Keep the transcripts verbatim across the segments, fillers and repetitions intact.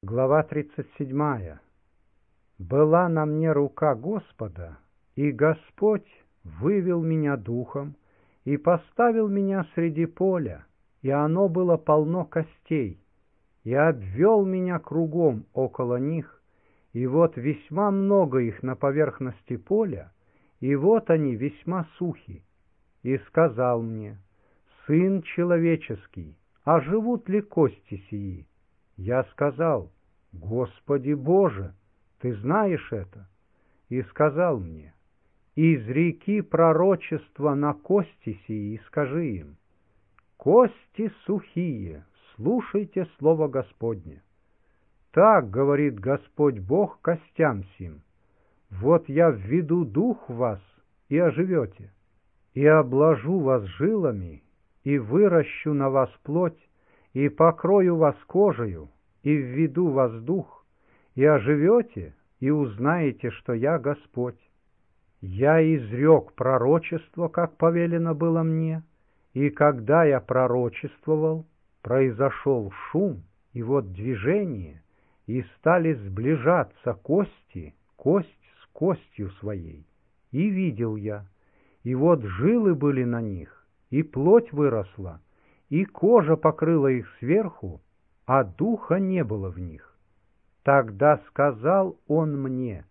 Глава тридцать седьмая. «Была на мне рука Господа, и Господь вывел меня духом и поставил меня среди поля, и оно было полно костей, и обвел меня кругом около них, и вот весьма много их на поверхности поля, и вот они весьма сухи. И сказал мне: Сын человеческий, а живут ли кости сии? Я сказал: Господи Боже, Ты знаешь это. И сказал мне: изреки пророчество на кости сии, и скажи им: кости сухие, слушайте слово Господне. Так говорит Господь Бог костям сим: вот я введу дух в вас, и оживете, и обложу вас жилами, и выращу на вас плоть, и покрою вас кожею, и введу вас дух, и оживете, и узнаете, что я Господь. Я изрек пророчество, как повелено было мне, и когда я пророчествовал, произошел шум, и вот движение, и стали сближаться кости, кость с костью своей. И видел я, и вот жилы были на них, и плоть выросла, и кожа покрыла их сверху, а духа не было в них. Тогда сказал он мне: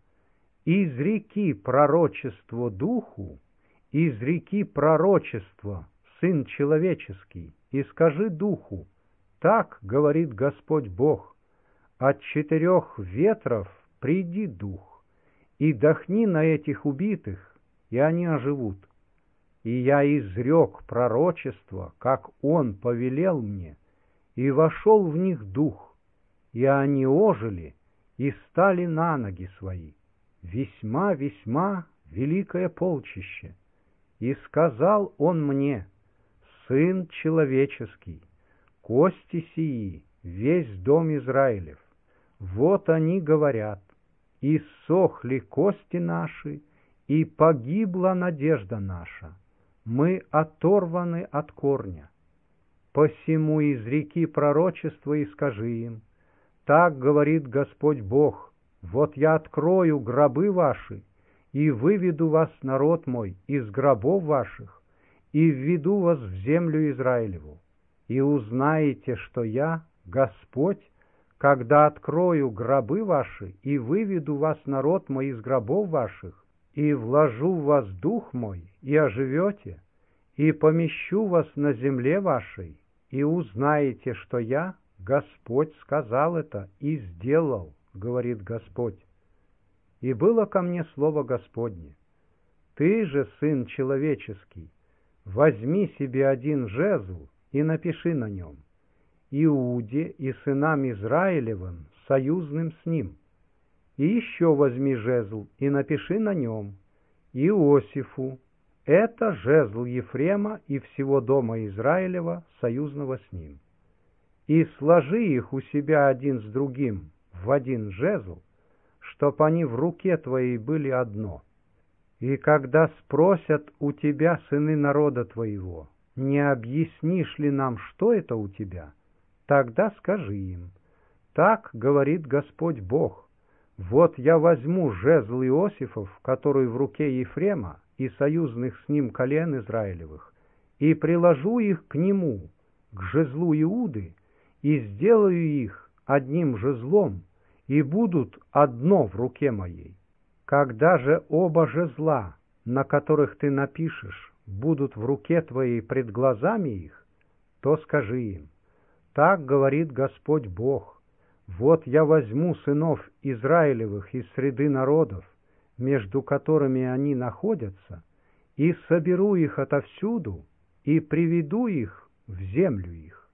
изреки пророчество духу, изреки пророчество, Сын человеческий, и скажи духу: так говорит Господь Бог, от четырех ветров приди дух, и дохни на этих убитых, и они оживут. И я изрек пророчество, как он повелел мне, и вошел в них дух, и они ожили и стали на ноги свои, весьма-весьма великое полчище. И сказал он мне: Сын человеческий, кости сии, весь дом Израилев, вот они говорят: иссохли кости наши, и погибла надежда наша, мы оторваны от корня. Посему изреки пророчество и скажи им: так говорит Господь Бог, вот я открою гробы ваши, и выведу вас, народ мой, из гробов ваших, и введу вас в землю Израилеву, и узнаете, что я, Господь, когда открою гробы ваши, и выведу вас, народ мой, из гробов ваших, и вложу в вас дух мой, и оживете, и помещу вас на земле вашей, и узнаете, что я, Господь, сказал это и сделал, говорит Господь. И было ко мне слово Господне: ты же, сын человеческий, возьми себе один жезл и напиши на нем: Иуде и сынам Израилевым, союзным с ним. И еще возьми жезл и напиши на нем: Иосифу, это жезл Ефрема и всего дома Израилева, союзного с ним. И сложи их у себя один с другим в один жезл, чтоб они в руке твоей были одно. И когда спросят у тебя сыны народа твоего: не объяснишь ли нам, что это у тебя? Тогда скажи им: так говорит Господь Бог, вот я возьму жезл Иосифов, который в руке Ефрема и союзных с ним колен Израилевых, и приложу их к нему, к жезлу Иуды, и сделаю их одним жезлом, и будут одно в руке моей. Когда же оба жезла, на которых ты напишешь, будут в руке твоей пред глазами их, то скажи им: так говорит Господь Бог, вот я возьму сынов Израилевых из среды народов, между которыми они находятся, и соберу их отовсюду, и приведу их в землю их.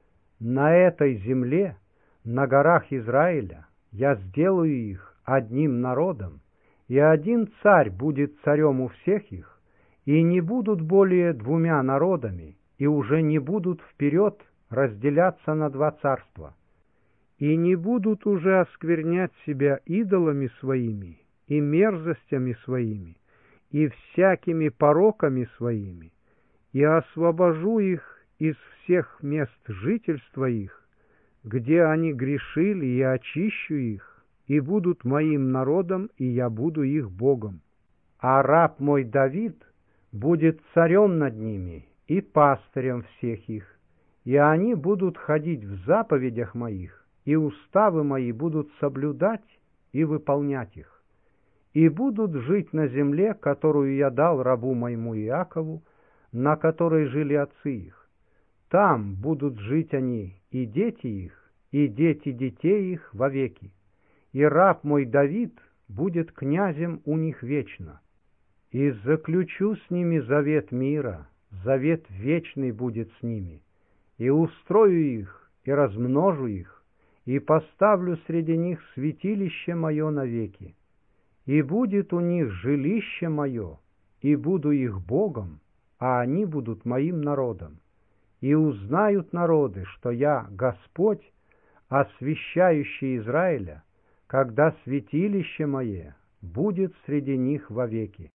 На этой земле, на горах Израиля, я сделаю их одним народом, и один царь будет царем у всех их, и не будут более двумя народами, и уже не будут вперед разделяться на два царства, и не будут уже осквернять себя идолами своими и мерзостями своими, и всякими пороками своими, и освобожу их из всех мест жительства их, где они грешили, и очищу их, и будут моим народом, и я буду их Богом. А раб мой Давид будет царем над ними и пастырем всех их, и они будут ходить в заповедях моих, и уставы мои будут соблюдать и выполнять их, и будут жить на земле, которую я дал рабу моему Иакову, на которой жили отцы их. Там будут жить они, и дети их, и дети детей их вовеки, и раб мой Давид будет князем у них вечно. И заключу с ними завет мира, завет вечный будет с ними, и устрою их, и размножу их, и поставлю среди них святилище мое навеки, и будет у них жилище мое, и буду их Богом, а они будут моим народом. И узнают народы, что я Господь, освящающий Израиля, когда святилище мое будет среди них вовеки.